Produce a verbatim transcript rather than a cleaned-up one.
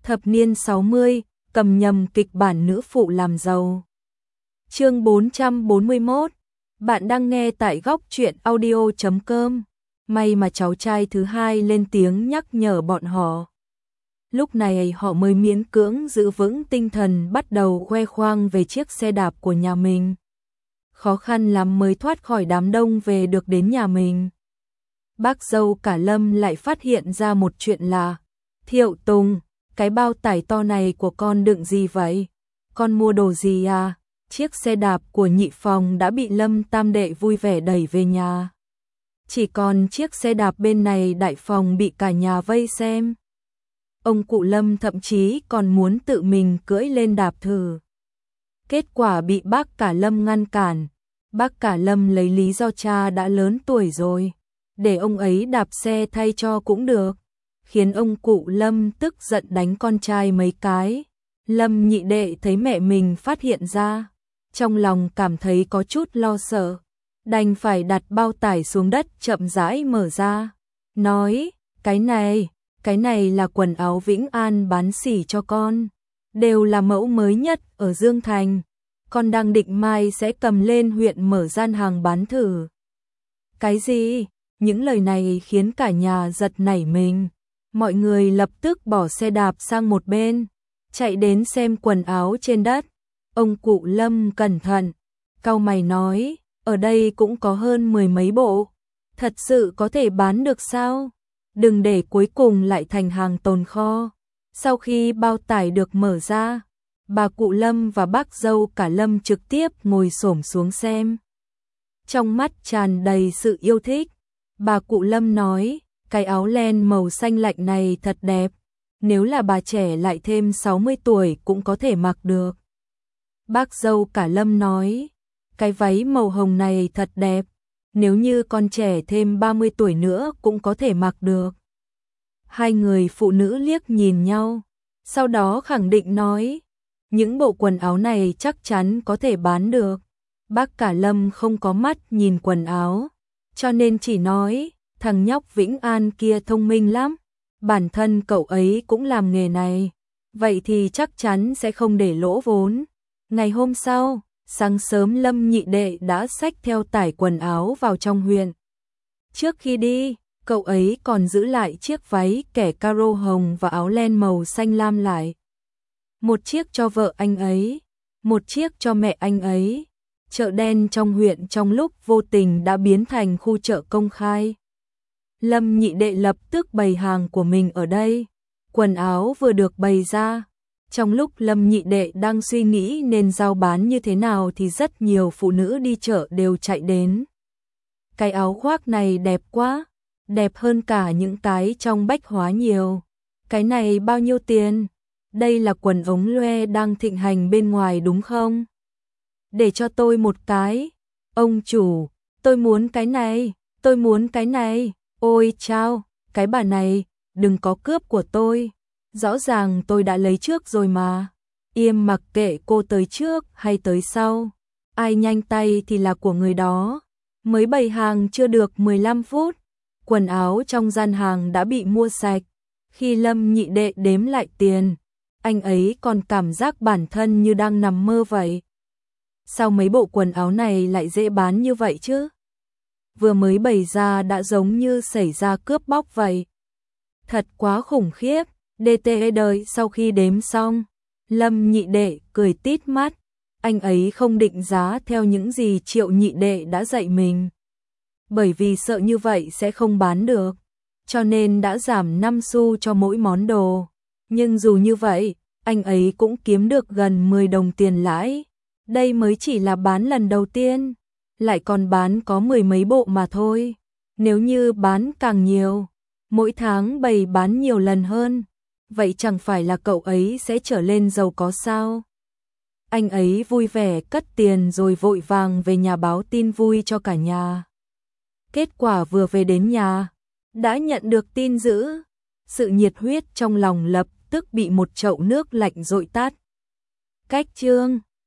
Thập niên sáu mươi, cầm nhầm kịch bản nữ phụ làm giàu. Chương bốn trăm bốn mươi mốt. Bạn đang nghe tại góc truyện audio chấm com. May mà cháu trai thứ hai lên tiếng nhắc nhở bọn họ. Lúc này họ mới miễn cưỡng giữ vững tinh thần bắt đầu khoe khoang về chiếc xe đạp của nhà mình. Khó khăn lắm mới thoát khỏi đám đông về được đến nhà mình. Bác dâu cả Lâm lại phát hiện ra một chuyện là: Thiệu Tùng, cái bao tải to này của con đựng gì vậy? Con mua đồ gì à? Chiếc xe đạp của nhị phòng đã bị Lâm tam đệ vui vẻ đẩy về nhà. Chỉ còn chiếc xe đạp bên này đại phòng bị cả nhà vây xem. Ông cụ Lâm thậm chí còn muốn tự mình cưỡi lên đạp thử. Kết quả bị bác cả Lâm ngăn cản. Bác cả Lâm lấy lý do cha đã lớn tuổi rồi, để ông ấy đạp xe thay cho cũng được, khiến ông cụ Lâm tức giận đánh con trai mấy cái. Lâm nhị đệ thấy mẹ mình phát hiện ra, trong lòng cảm thấy có chút lo sợ, đành phải đặt bao tải xuống đất chậm rãi mở ra, nói: cái này, cái này là quần áo Vĩnh An bán xỉ cho con, đều là mẫu mới nhất ở Dương Thành. Con đang định mai sẽ cầm lên huyện mở gian hàng bán thử. Cái gì? Những lời này khiến cả nhà giật nảy mình. Mọi người lập tức bỏ xe đạp sang một bên, chạy đến xem quần áo trên đất. Ông cụ Lâm cẩn thận, cau mày nói: ở đây cũng có hơn mười mấy bộ. Thật sự có thể bán được sao? Đừng để cuối cùng lại thành hàng tồn kho. Sau khi bao tải được mở ra, bà cụ Lâm và bác dâu cả Lâm trực tiếp ngồi xổm xuống xem. Trong mắt tràn đầy sự yêu thích, bà cụ Lâm nói: cái áo len màu xanh lạnh này thật đẹp, nếu là bà trẻ lại thêm sáu mươi tuổi cũng có thể mặc được. Bác dâu cả Lâm nói: cái váy màu hồng này thật đẹp, nếu như con trẻ thêm ba mươi tuổi nữa cũng có thể mặc được. Hai người phụ nữ liếc nhìn nhau, sau đó khẳng định nói: những bộ quần áo này chắc chắn có thể bán được. Bác cả Lâm không có mắt nhìn quần áo, cho nên chỉ nói: thằng nhóc Vĩnh An kia thông minh lắm, bản thân cậu ấy cũng làm nghề này, vậy thì chắc chắn sẽ không để lỗ vốn. Ngày hôm sau, sáng sớm Lâm nhị đệ đã xách theo tải quần áo vào trong huyện. Trước khi đi, cậu ấy còn giữ lại chiếc váy kẻ caro hồng và áo len màu xanh lam lại. Một chiếc cho vợ anh ấy, một chiếc cho mẹ anh ấy. Chợ đen trong huyện trong lúc vô tình đã biến thành khu chợ công khai. Lâm nhị đệ lập tức bày hàng của mình ở đây. Quần áo vừa được bày ra, trong lúc Lâm nhị đệ đang suy nghĩ nên giao bán như thế nào thì rất nhiều phụ nữ đi chợ đều chạy đến. Cái áo khoác này đẹp quá, đẹp hơn cả những cái trong bách hóa nhiều. Cái này bao nhiêu tiền? Đây là quần ống loe đang thịnh hành bên ngoài đúng không? Để cho tôi một cái. Ông chủ, tôi muốn cái này, tôi muốn cái này. Ôi chao, cái bà này, đừng có cướp của tôi. Rõ ràng tôi đã lấy trước rồi mà. Im mặc kệ cô tới trước hay tới sau. Ai nhanh tay thì là của người đó. Mới bày hàng chưa được mười lăm phút, quần áo trong gian hàng đã bị mua sạch. Khi Lâm nhị đệ đếm lại tiền, anh ấy còn cảm giác bản thân như đang nằm mơ vậy. Sao mấy bộ quần áo này lại dễ bán như vậy chứ? Vừa mới bày ra đã giống như xảy ra cướp bóc vậy. Thật quá khủng khiếp. đê tê đời sau khi đếm xong, Lâm nhị đệ cười tít mắt. Anh ấy không định giá theo những gì Triệu nhị đệ đã dạy mình, bởi vì sợ như vậy sẽ không bán được, cho nên đã giảm năm xu cho mỗi món đồ. Nhưng dù như vậy, anh ấy cũng kiếm được gần mười đồng tiền lãi. Đây mới chỉ là bán lần đầu tiên, lại còn bán có mười mấy bộ mà thôi. Nếu như bán càng nhiều, mỗi tháng bày bán nhiều lần hơn, vậy chẳng phải là cậu ấy sẽ trở lên giàu có sao? Anh ấy vui vẻ cất tiền rồi vội vàng về nhà báo tin vui cho cả nhà. Kết quả vừa về đến nhà, đã nhận được tin dữ. Sự nhiệt huyết trong lòng lập tức bị một chậu nước lạnh dội tắt. Cách chương